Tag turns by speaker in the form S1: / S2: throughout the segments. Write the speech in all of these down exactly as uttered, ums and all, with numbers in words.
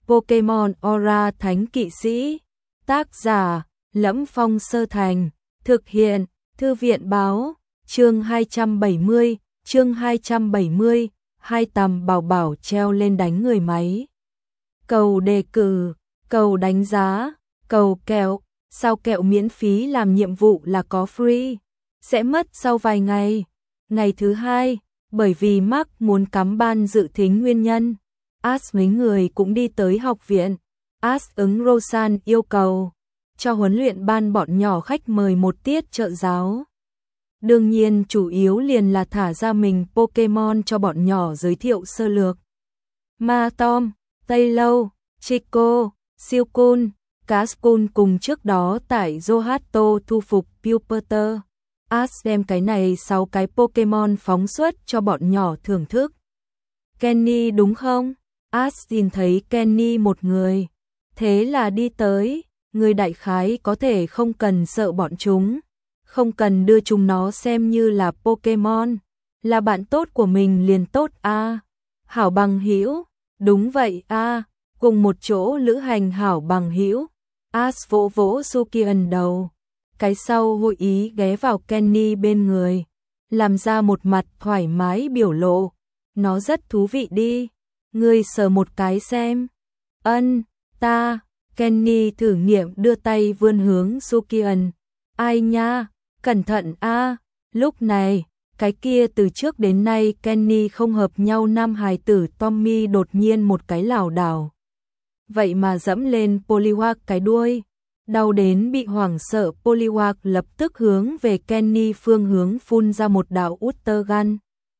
S1: Pokemon Aura Thánh Kỵ Sĩ. Tác giả: Lẫm Phong Sơ Thành. Thực hiện: Thư viện Báo. Chương hai trăm bảy mươi, chương hai trăm bảy mươi, hai tầm bảo bảo treo lên đánh người máy. Cầu đề cử, cầu đánh giá, cầu kẹo, sao kẹo miễn phí làm nhiệm vụ là có free, sẽ mất sau vài ngày. Ngày thứ hai, bởi vì Mark muốn cắm ban dự thính nguyên nhân, Ash mấy người cũng đi tới học viện. Ash ứng Rosan yêu cầu, cho huấn luyện ban bọn nhỏ khách mời một tiết trợ giáo. Đương nhiên chủ yếu liền là thả ra mình Pokemon cho bọn nhỏ giới thiệu sơ lược. Ma Tom, Taylor, Chico, Silcoon, Cascoon cùng trước đó tại Johto thu phục Pupitar. Ash đem cái này sáu cái Pokemon phóng xuất cho bọn nhỏ thưởng thức. Kenny đúng không? Ash nhìn thấy Kenny một người. Thế là đi tới, người đại khái có thể không cần sợ bọn chúng. Không cần đưa chúng nó xem như là Pokemon, là bạn tốt của mình liền tốt a. À. Hảo bằng hữu, đúng vậy a, à. Cùng một chỗ lữ hành hảo bằng hữu. Ash vỗ vỗ Sukian đầu. Cái sau hội ý ghé vào Kenny bên người, làm ra một mặt thoải mái biểu lộ. Nó rất thú vị đi, ngươi sờ một cái xem. Ân, ta. Kenny thử nghiệm đưa tay vươn hướng Sukian. Ai nha, cẩn thận a. Lúc này, cái kia từ trước đến nay Kenny không hợp nhau nam hài tử Tommy đột nhiên một cái lảo đảo. Vậy mà dẫm lên Poliwag cái đuôi. Đau đến bị hoảng sợ, Poliwag lập tức hướng về Kenny phương hướng phun ra một đạo Utter Gun.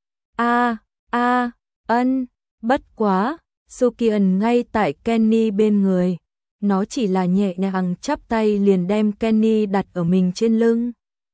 S1: A, a, ân, bất quá, Sukian ngay tại Kenny bên người. Nó chỉ là nhẹ nhàng chắp tay liền đem Kenny đặt ở mình trên lưng.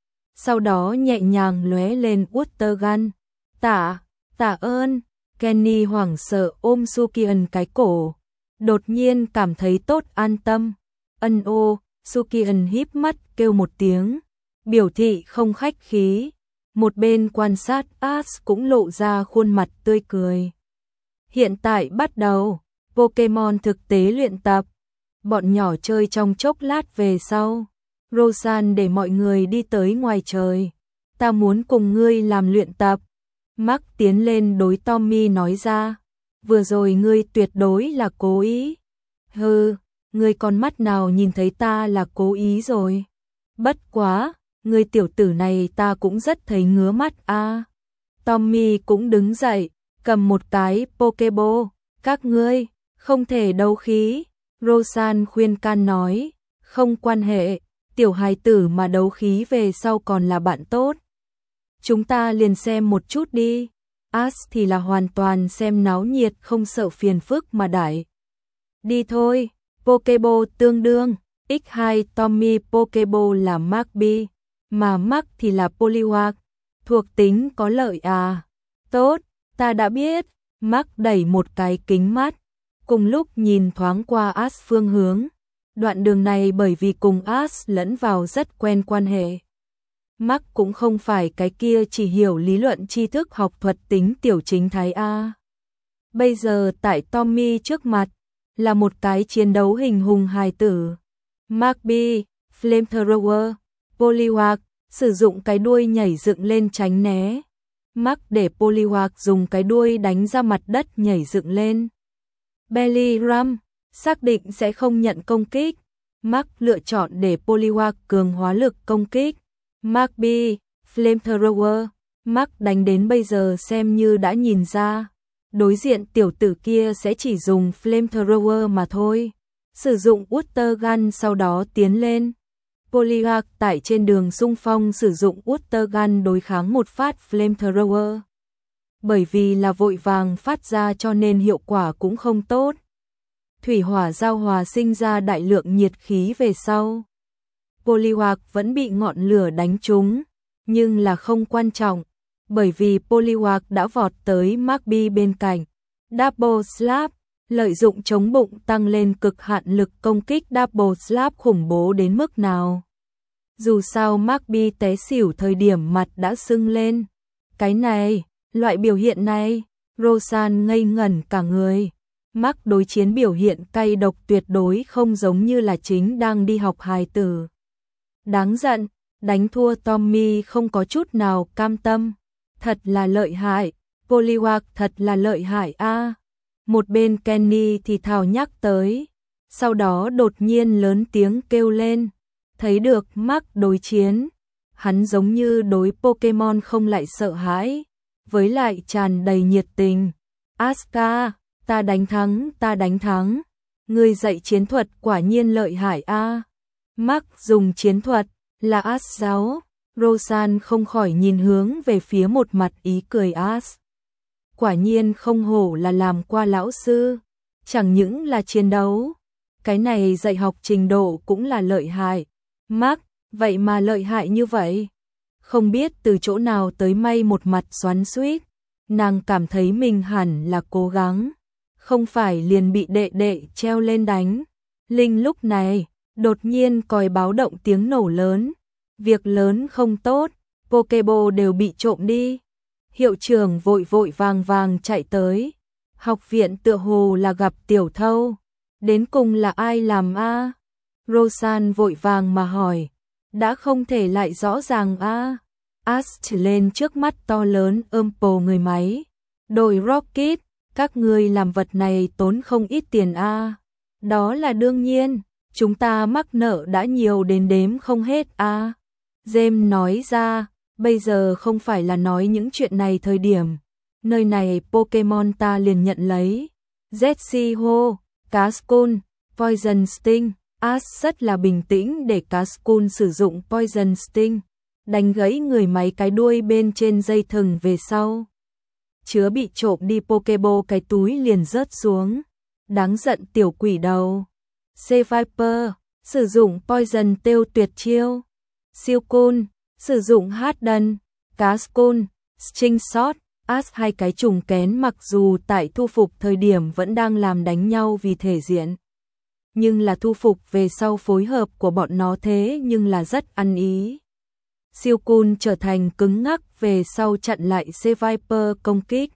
S1: Sau đó nhẹ nhàng lóe lên Utter Gun. Tạ, tạ ơn. Kenny hoảng sợ ôm Sukian cái cổ. Đột nhiên cảm thấy tốt an tâm. Ân ô, Sukian híp mắt kêu một tiếng, biểu thị không khách khí. Một bên quan sát Ash cũng lộ ra khuôn mặt tươi cười. Hiện tại bắt đầu, Pokemon thực tế luyện tập. Bọn nhỏ chơi trong chốc lát về sau. Rosan để mọi người đi tới ngoài trời. Ta muốn cùng ngươi làm luyện tập. Mark tiến lên đối Tommy nói ra. Vừa rồi ngươi tuyệt đối là cố ý. Hừ, ngươi con mắt nào nhìn thấy ta là cố ý rồi. Bất quá, ngươi tiểu tử này ta cũng rất thấy ngứa mắt a. À. Tommy cũng đứng dậy, cầm một cái Pokeball. Các ngươi, không thể đấu khí. Rosan khuyên can nói, không quan hệ, tiểu hài tử mà đấu khí về sau còn là bạn tốt. Chúng ta liền xem một chút đi. Ash thì là hoàn toàn xem náo nhiệt không sợ phiền phức mà đãi. Đi thôi, Pokeball tương đương, nhân hai Tommy Pokeball là Magby, mà Mark thì là Poliwag, thuộc tính có lợi à. Tốt, ta đã biết. Mark đẩy một cái kính mắt, cùng lúc nhìn thoáng qua Ash phương hướng. Đoạn đường này bởi vì cùng Ash lẫn vào rất quen quan hệ. Mark cũng không phải cái kia chỉ hiểu lý luận tri thức học thuật tính tiểu chính thái A. Bây giờ tại Tommy trước mặt, là một cái chiến đấu hình hùng hài tử. Magby, Flamethrower, Poliwag, sử dụng cái đuôi nhảy dựng lên tránh né. Mark để Poliwag dùng cái đuôi đánh ra mặt đất nhảy dựng lên. Bellyram, xác định sẽ không nhận công kích. Mark lựa chọn để Poliwag cường hóa lực công kích. Magby, Flamethrower, Mark đánh đến bây giờ xem như đã nhìn ra. Đối diện tiểu tử kia sẽ chỉ dùng Flamethrower mà thôi. Sử dụng Utter Gun sau đó tiến lên. Poliwag tại trên đường xung phong sử dụng Utter Gun đối kháng một phát Flamethrower. Bởi vì là vội vàng phát ra cho nên hiệu quả cũng không tốt. Thủy hỏa giao hòa sinh ra đại lượng nhiệt khí về sau. Poliwag vẫn bị ngọn lửa đánh trúng, nhưng là không quan trọng, bởi vì Poliwag đã vọt tới Magby bên cạnh. Double Slap, lợi dụng chống bụng tăng lên cực hạn lực công kích. Double Slap khủng bố đến mức nào. Dù sao Magby té xỉu thời điểm mặt đã sưng lên. Cái này, loại biểu hiện này, Rosan ngây ngẩn cả người. Mark đối chiến biểu hiện cay độc tuyệt đối không giống như là chính đang đi học hài tử. Đáng giận, đánh thua Tommy không có chút nào cam tâm. Thật là lợi hại, Poliwag thật là lợi hại a. Một bên Kenny thì thào nhắc tới, sau đó đột nhiên lớn tiếng kêu lên, thấy được Mark đối chiến, hắn giống như đối Pokemon không lại sợ hãi, với lại tràn đầy nhiệt tình. Asuka, ta đánh thắng, ta đánh thắng, ngươi dạy chiến thuật quả nhiên lợi hại a. Mark dùng chiến thuật là As giáo, Rosan không khỏi nhìn hướng về phía một mặt ý cười As. Quả nhiên không hổ là làm qua lão sư, chẳng những là chiến đấu, cái này dạy học trình độ cũng là lợi hại. Mark, vậy mà lợi hại như vậy. Không biết từ chỗ nào tới may một mặt xoắn xuýt, nàng cảm thấy mình hẳn là cố gắng, không phải liền bị đệ đệ treo lên đánh. Linh lúc này, đột nhiên còi báo động tiếng nổ lớn, việc lớn không tốt, Pokeball đều bị trộm đi. Hiệu trưởng vội vội vàng vàng chạy tới, học viện tựa hồ là gặp tiểu thâu, đến cùng là ai làm a? Rosan vội vàng mà hỏi, đã không thể lại rõ ràng a. Ash chỉ lên trước mắt to lớn ôm pồ người máy, đội Rocket, các ngươi làm vật này tốn không ít tiền a. Đó là đương nhiên, chúng ta mắc nợ đã nhiều đến đếm không hết a. James nói ra, bây giờ không phải là nói những chuyện này thời điểm, nơi này Pokemon ta liền nhận lấy. Jessie hô, Cascoon, Poison Sting. Ash rất là bình tĩnh để Cascoon sử dụng Poison Sting, đánh gãy người máy cái đuôi bên trên dây thừng về sau. Chứa bị trộm đi Pokeball cái túi liền rớt xuống. Đáng giận tiểu quỷ đầu. C-Viper, sử dụng Poison Tail tuyệt chiêu. Silcoon, sử dụng Harden. Cascoon, String Shot. Ash hai cái trùng kén mặc dù tại thu phục thời điểm vẫn đang làm đánh nhau vì thể diện, nhưng là thu phục về sau phối hợp của bọn nó thế nhưng là rất ăn ý. Silcoon trở thành cứng ngắc về sau chặn lại C-Viper công kích,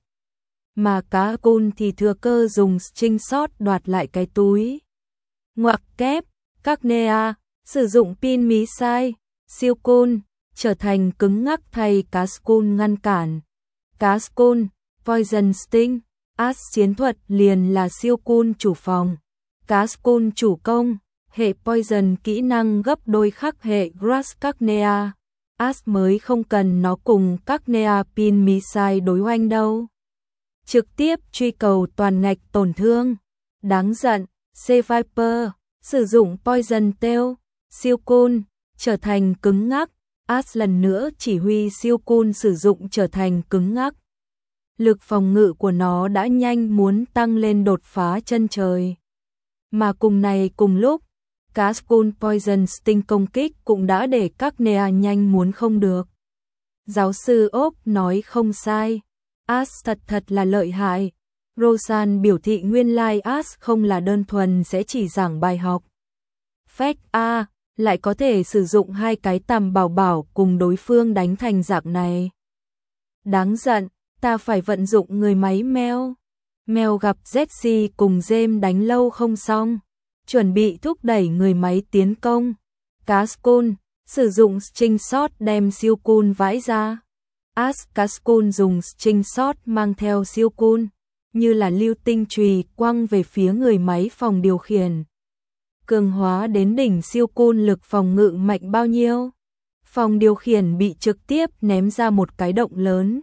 S1: mà Cascoon thì thừa cơ dùng String Shot đoạt lại cái túi. Ngoặc kép, Cacnea, sử dụng pin mí sai, Silcoon trở thành cứng ngắc thay Cascoon ngăn cản. Cascoon, Poison Sting, Ash chiến thuật liền là Silcoon chủ phòng, Cascoon chủ công, hệ Poison kỹ năng gấp đôi khắc hệ Grass Cacnea. Ash mới không cần nó cùng Cacnea pin missile đối oanh đâu. Trực tiếp truy cầu toàn ngạch tổn thương. Đáng giận, C-Viper, sử dụng Poison Tail, Silcoon, trở thành cứng ngắc. Ash lần nữa chỉ huy Silcoon sử dụng trở thành cứng ngắc. Lực phòng ngự của nó đã nhanh muốn tăng lên đột phá chân trời. Mà cùng này cùng lúc, Cascoon Poison Sting công kích cũng đã để Cacnea nhanh muốn không được. Giáo sư Oak nói không sai, Ash thật thật là lợi hại. Rosan biểu thị nguyên lai Ash không là đơn thuần sẽ chỉ giảng bài học. Phách A, lại có thể sử dụng hai cái tầm bảo bảo cùng đối phương đánh thành dạng này. Đáng giận, ta phải vận dụng người máy Mèo. Mèo gặp Jessie cùng James đánh lâu không xong, chuẩn bị thúc đẩy người máy tiến công. Cascoon, sử dụng String Shot đem Silcoon vãi ra. Ash Cascoon dùng String Shot mang theo Silcoon, như là lưu tinh chùy quăng về phía người máy phòng điều khiển. Cường hóa đến đỉnh Silcoon lực phòng ngự mạnh bao nhiêu? Phòng điều khiển bị trực tiếp ném ra một cái động lớn.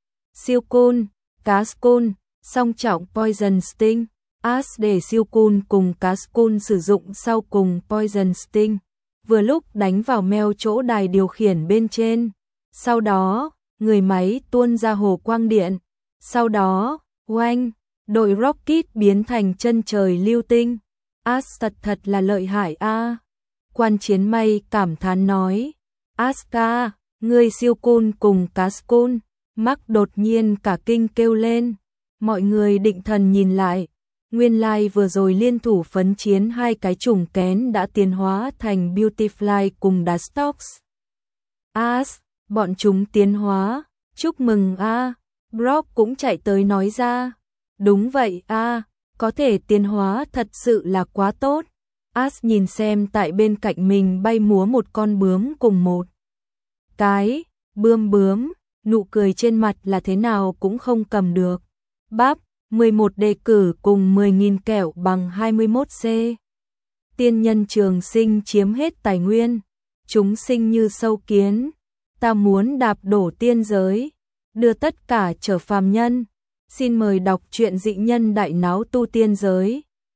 S1: Silcoon, Cascoon, song trọng Poison Sting. Ash để Silcoon cùng Cascoon sử dụng sau cùng Poison Sting, vừa lúc đánh vào meo chỗ đài điều khiển bên trên. Sau đó, người máy tuôn ra hồ quang điện. Sau đó, oanh, đội Rocket biến thành chân trời lưu tinh. Ash thật thật là lợi hại a. Quan chiến may cảm thán nói, Asuka, người Silcoon cùng Cascoon. Mark đột nhiên cả kinh kêu lên. Mọi người định thần nhìn lại, nguyên lai like vừa rồi liên thủ phấn chiến hai cái trùng kén đã tiến hóa thành Beautifly cùng Dustox. Ash, bọn chúng tiến hóa, chúc mừng a. Brock cũng chạy tới nói ra. Đúng vậy a, có thể tiến hóa thật sự là quá tốt. As nhìn xem tại bên cạnh mình bay múa một con bướm cùng một cái bươm bướm, nụ cười trên mặt là thế nào cũng không cầm được. Bắp, mười một đề cử cùng mười nghìn kẹo bằng hai mươi mốt C. Tiên nhân trường sinh chiếm hết tài nguyên, chúng sinh như sâu kiến, ta muốn đạp đổ tiên giới, đưa tất cả trở phàm nhân. Xin mời đọc truyện Dị Nhân Đại Náo Tu Tiên Giới.